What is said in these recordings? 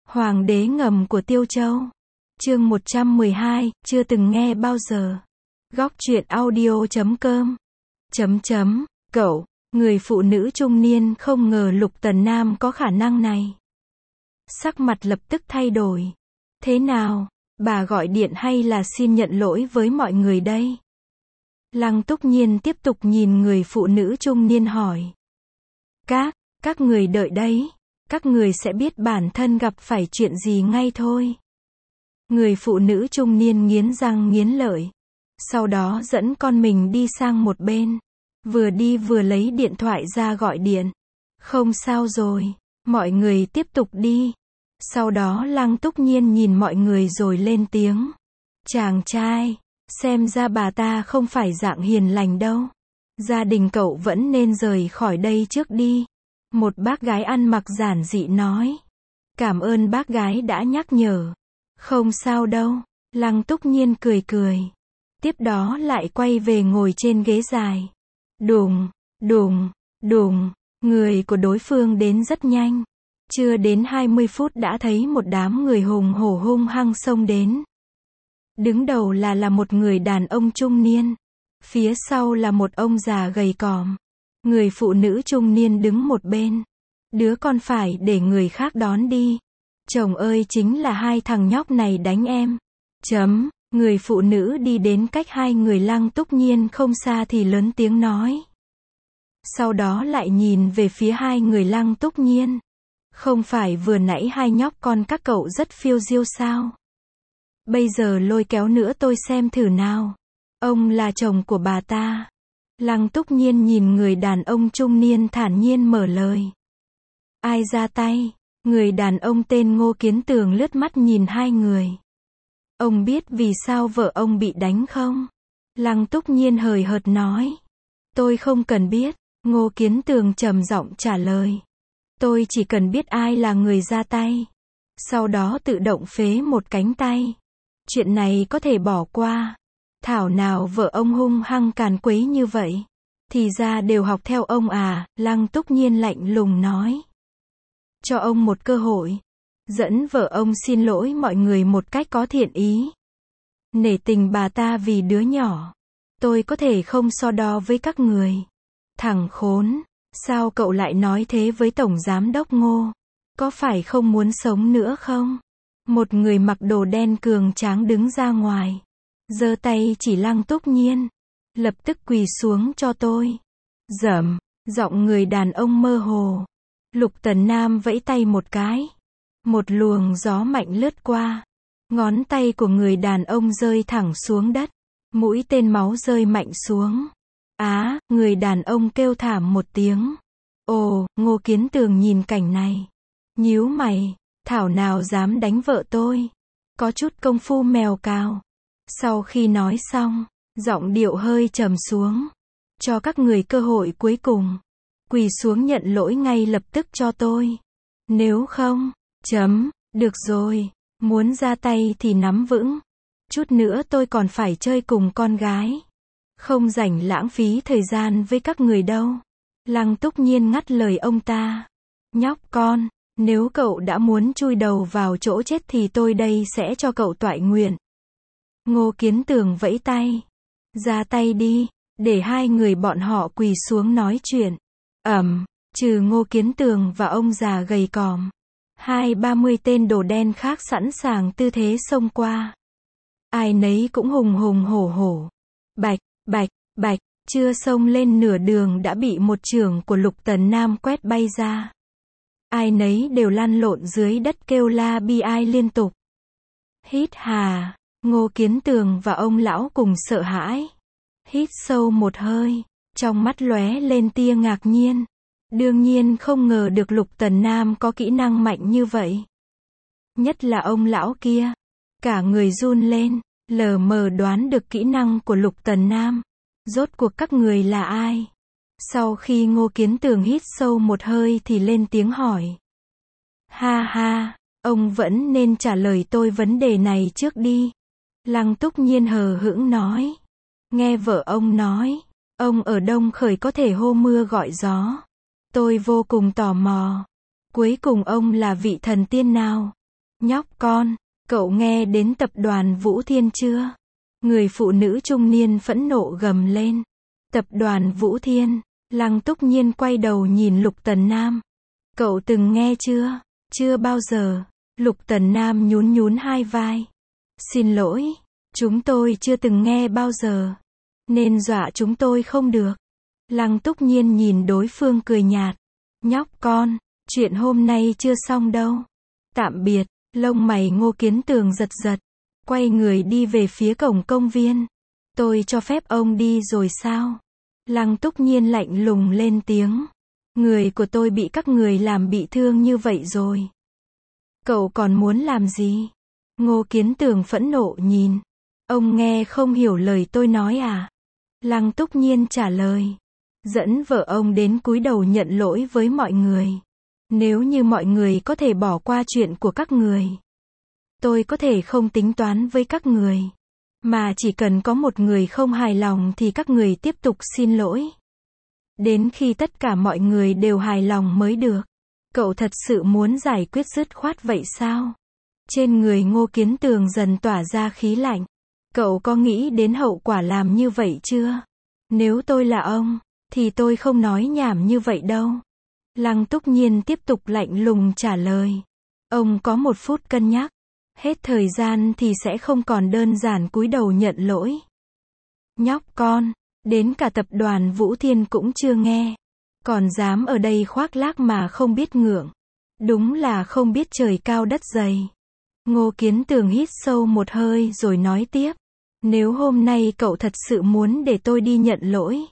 Hoàng đế ngầm của Tiêu Châu. Chương 112, chưa từng nghe bao giờ. Góc truyện audio.com. Cậu, người phụ nữ trung niên không ngờ Lục Tần Nam có khả năng này. Sắc mặt lập tức thay đổi. Thế nào, bà gọi điện hay là xin nhận lỗi với mọi người đây? Lăng Túc Nhiên tiếp tục nhìn người phụ nữ trung niên hỏi. Các người đợi đấy. Các người sẽ biết bản thân gặp phải chuyện gì ngay thôi. Người phụ nữ trung niên nghiến răng nghiến lợi. Sau đó dẫn con mình đi sang một bên. Vừa đi vừa lấy điện thoại ra gọi điện. Không sao rồi, mọi người tiếp tục đi. Sau đó Lăng Túc Nhiên nhìn mọi người rồi lên tiếng. Chàng trai, xem ra bà ta không phải dạng hiền lành đâu. Gia đình cậu vẫn nên rời khỏi đây trước đi. Một bác gái ăn mặc giản dị nói. Cảm ơn bác gái đã nhắc nhở. Không sao đâu, Lăng Túc Nhiên cười cười. Tiếp đó lại quay về ngồi trên ghế dài. Đùng, người của đối phương đến rất nhanh. Chưa đến 20 phút đã thấy một đám người hùng hổ hung hăng xông đến. Đứng đầu là một người đàn ông trung niên. Phía sau là một ông già gầy còm. Người phụ nữ trung niên đứng một bên. Đứa con phải để người khác đón đi. Chồng ơi, chính là hai thằng nhóc này đánh em. Người phụ nữ đi đến cách hai người Lăng Túc Nhiên không xa thì lớn tiếng nói. Sau đó lại nhìn về phía hai người Lăng Túc Nhiên. Không phải vừa nãy hai nhóc con các cậu rất phiêu diêu sao? Bây giờ lôi kéo nữa tôi xem thử nào. Ông là chồng của bà ta. Lăng Túc Nhiên nhìn người đàn ông trung niên thản nhiên mở lời. Ai ra tay? Người đàn ông tên Ngô Kiến Tường lướt mắt nhìn hai người. Ông biết vì sao vợ ông bị đánh không? Lăng Túc Nhiên hời hợt nói. Tôi không cần biết. Ngô Kiến Tường trầm giọng trả lời. Tôi chỉ cần biết ai là người ra tay. Sau đó tự động phế một cánh tay. Chuyện này có thể bỏ qua. Thảo nào vợ ông hung hăng càn quấy như vậy. Thì ra đều học theo ông à, Lăng Túc Nhiên lạnh lùng nói. Cho ông một cơ hội. Dẫn vợ ông xin lỗi mọi người một cách có thiện ý. Nể tình bà ta vì đứa nhỏ. Tôi có thể không so đo với các người. Thằng khốn, sao cậu lại nói thế với Tổng Giám đốc Ngô? Có phải không muốn sống nữa không? Một người mặc đồ đen cường tráng đứng ra ngoài. Giơ tay chỉ Lăng Túc Nhiên. Lập tức quỳ xuống cho tôi. Giọng người đàn ông mơ hồ. Lục Tần Nam vẫy tay một cái. Một luồng gió mạnh lướt qua. Ngón tay của người đàn ông rơi thẳng xuống đất. Mũi tên máu rơi mạnh xuống. Người đàn ông kêu thảm một tiếng. Ồ, Ngô Kiến Tường nhìn cảnh này. Nhíu mày, thảo nào dám đánh vợ tôi. Có chút công phu mèo cào. Sau khi nói xong, giọng điệu hơi trầm xuống. Cho các người cơ hội cuối cùng. Quỳ xuống nhận lỗi ngay lập tức cho tôi. Nếu không, được rồi, muốn ra tay thì nắm vững. Chút nữa tôi còn phải chơi cùng con gái. Không rảnh lãng phí thời gian với các người đâu. Lăng Túc Nhiên ngắt lời ông ta. Nhóc con, nếu cậu đã muốn chui đầu vào chỗ chết thì tôi đây sẽ cho cậu toại nguyện. Ngô Kiến Tường vẫy tay. Ra tay đi, để hai người bọn họ quỳ xuống nói chuyện. Trừ Ngô Kiến Tường và ông già gầy còm. 20-30 tên đồ đen khác sẵn sàng tư thế xông qua. Ai nấy cũng hùng hùng hổ hổ. Bạch, chưa xông lên nửa đường đã bị một chưởng của Lục Tần Nam quét bay ra. Ai nấy đều lăn lộn dưới đất kêu la bi ai liên tục. Hít hà, Ngô Kiến Tường và ông lão cùng sợ hãi. Hít sâu một hơi, trong mắt lóe lên tia ngạc nhiên. Đương nhiên không ngờ được Lục Tần Nam có kỹ năng mạnh như vậy. Nhất là ông lão kia. Cả người run lên, lờ mờ đoán được kỹ năng của Lục Tần Nam. Rốt cuộc các người là ai? Sau khi Ngô Kiến Tường hít sâu một hơi thì lên tiếng hỏi. Ha, ông vẫn nên trả lời tôi vấn đề này trước đi. Lăng Túc Nhiên hờ hững nói. Nghe vợ ông nói, ông ở Đông Khởi có thể hô mưa gọi gió. Tôi vô cùng tò mò. Cuối cùng ông là vị thần tiên nào? Nhóc con, cậu nghe đến tập đoàn Vũ Thiên chưa? Người phụ nữ trung niên phẫn nộ gầm lên. Tập đoàn Vũ Thiên. Lăng Túc Nhiên quay đầu nhìn Lục Tần Nam. Cậu từng nghe chưa? Chưa bao giờ. Lục Tần Nam nhún nhún hai vai. Xin lỗi, chúng tôi chưa từng nghe bao giờ. Nên dọa chúng tôi không được. Lăng Túc Nhiên nhìn đối phương cười nhạt. Nhóc con, chuyện hôm nay chưa xong đâu. Tạm biệt. Lông mày Ngô Kiến Tường giật giật. Quay người đi về phía cổng công viên. Tôi cho phép ông đi rồi sao? Lăng Túc Nhiên lạnh lùng lên tiếng. Người của tôi bị các người làm bị thương như vậy rồi. Cậu còn muốn làm gì? Ngô Kiến Tường phẫn nộ nhìn. Ông nghe không hiểu lời tôi nói à? Lăng Túc Nhiên trả lời. Dẫn vợ ông đến cúi đầu nhận lỗi với mọi người. Nếu như mọi người có thể bỏ qua chuyện của các người, tôi có thể không tính toán với các người. Mà chỉ cần có một người không hài lòng thì các người tiếp tục xin lỗi. Đến khi tất cả mọi người đều hài lòng mới được. Cậu thật sự muốn giải quyết dứt khoát vậy sao? Trên người Ngô Kiến Tường dần tỏa ra khí lạnh. Cậu có nghĩ đến hậu quả làm như vậy chưa? Nếu tôi là ông, thì tôi không nói nhảm như vậy đâu. Lăng Túc Nhiên tiếp tục lạnh lùng trả lời. Ông có 1 phút cân nhắc. Hết thời gian thì sẽ không còn đơn giản cúi đầu nhận lỗi. Nhóc con, đến cả tập đoàn Vũ Thiên cũng chưa nghe. Còn dám ở đây khoác lác mà không biết ngượng. Đúng là không biết trời cao đất dày. Ngô Kiến Tường hít sâu một hơi rồi nói tiếp. Nếu hôm nay cậu thật sự muốn để tôi đi nhận lỗi,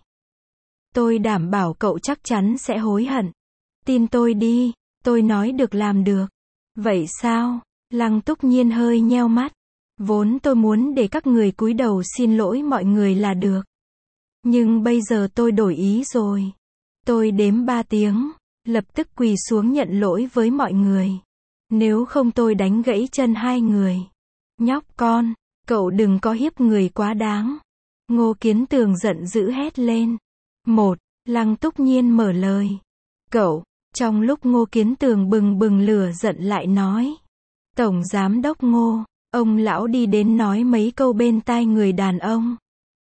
tôi đảm bảo cậu chắc chắn sẽ hối hận. Tin tôi đi, tôi nói được làm được. Vậy sao? Lăng Túc Nhiên hơi nheo mắt. Vốn tôi muốn để các người cúi đầu xin lỗi mọi người là được. Nhưng bây giờ tôi đổi ý rồi. Tôi đếm 3 tiếng, lập tức quỳ xuống nhận lỗi với mọi người. Nếu không tôi đánh gãy chân hai người. Nhóc con, cậu đừng có hiếp người quá đáng. Ngô Kiến Tường giận dữ hét lên. 1. Lăng Túc Nhiên mở lời. Cậu, trong lúc Ngô Kiến Tường bừng bừng lửa giận lại nói. Tổng Giám đốc Ngô, ông lão đi đến nói mấy câu bên tai người đàn ông.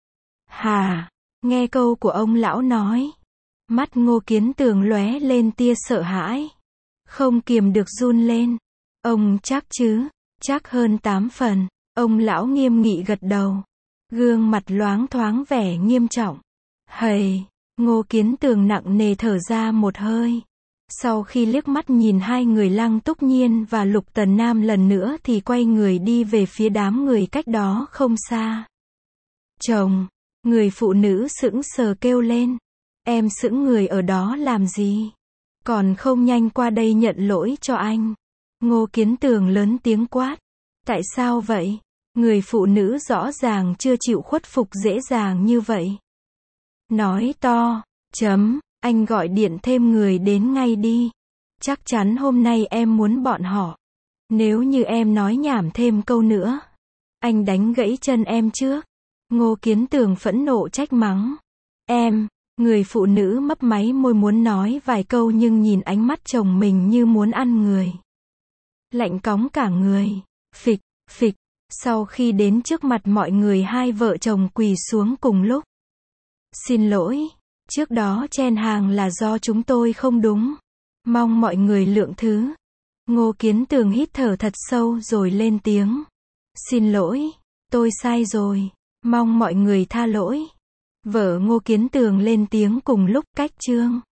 Hà, nghe câu của ông lão nói. Mắt Ngô Kiến Tường lóe lên tia sợ hãi. Không kiềm được run lên. Ông chắc chứ? Chắc hơn 8 phần. Ông lão nghiêm nghị gật đầu. Gương mặt loáng thoáng vẻ nghiêm trọng. Hầy, Ngô Kiến Tường nặng nề thở ra một hơi. Sau khi liếc mắt nhìn hai người Lăng Túc Nhiên và Lục Tần Nam lần nữa thì quay người đi về phía đám người cách đó không xa. Chồng, người phụ nữ sững sờ kêu lên. Em sững người ở đó làm gì? Còn không nhanh qua đây nhận lỗi cho anh. Ngô Kiến Tường lớn tiếng quát. Tại sao vậy? Người phụ nữ rõ ràng chưa chịu khuất phục dễ dàng như vậy. Nói to, anh gọi điện thêm người đến ngay đi. Chắc chắn hôm nay em muốn bọn họ. Nếu như em nói nhảm thêm câu nữa, anh đánh gãy chân em trước. Ngô Kiến Tường phẫn nộ trách mắng. Em, người phụ nữ mấp máy môi muốn nói vài câu nhưng nhìn ánh mắt chồng mình như muốn ăn người. Lạnh cóng cả người. Phịch, phịch. Sau khi đến trước mặt mọi người hai vợ chồng quỳ xuống cùng lúc. Xin lỗi, trước đó chen hàng là do chúng tôi không đúng. Mong mọi người lượng thứ. Ngô Kiến Tường hít thở thật sâu rồi lên tiếng. Xin lỗi, tôi sai rồi. Mong mọi người tha lỗi. Vợ Ngô Kiến Tường lên tiếng cùng lúc. Cách chương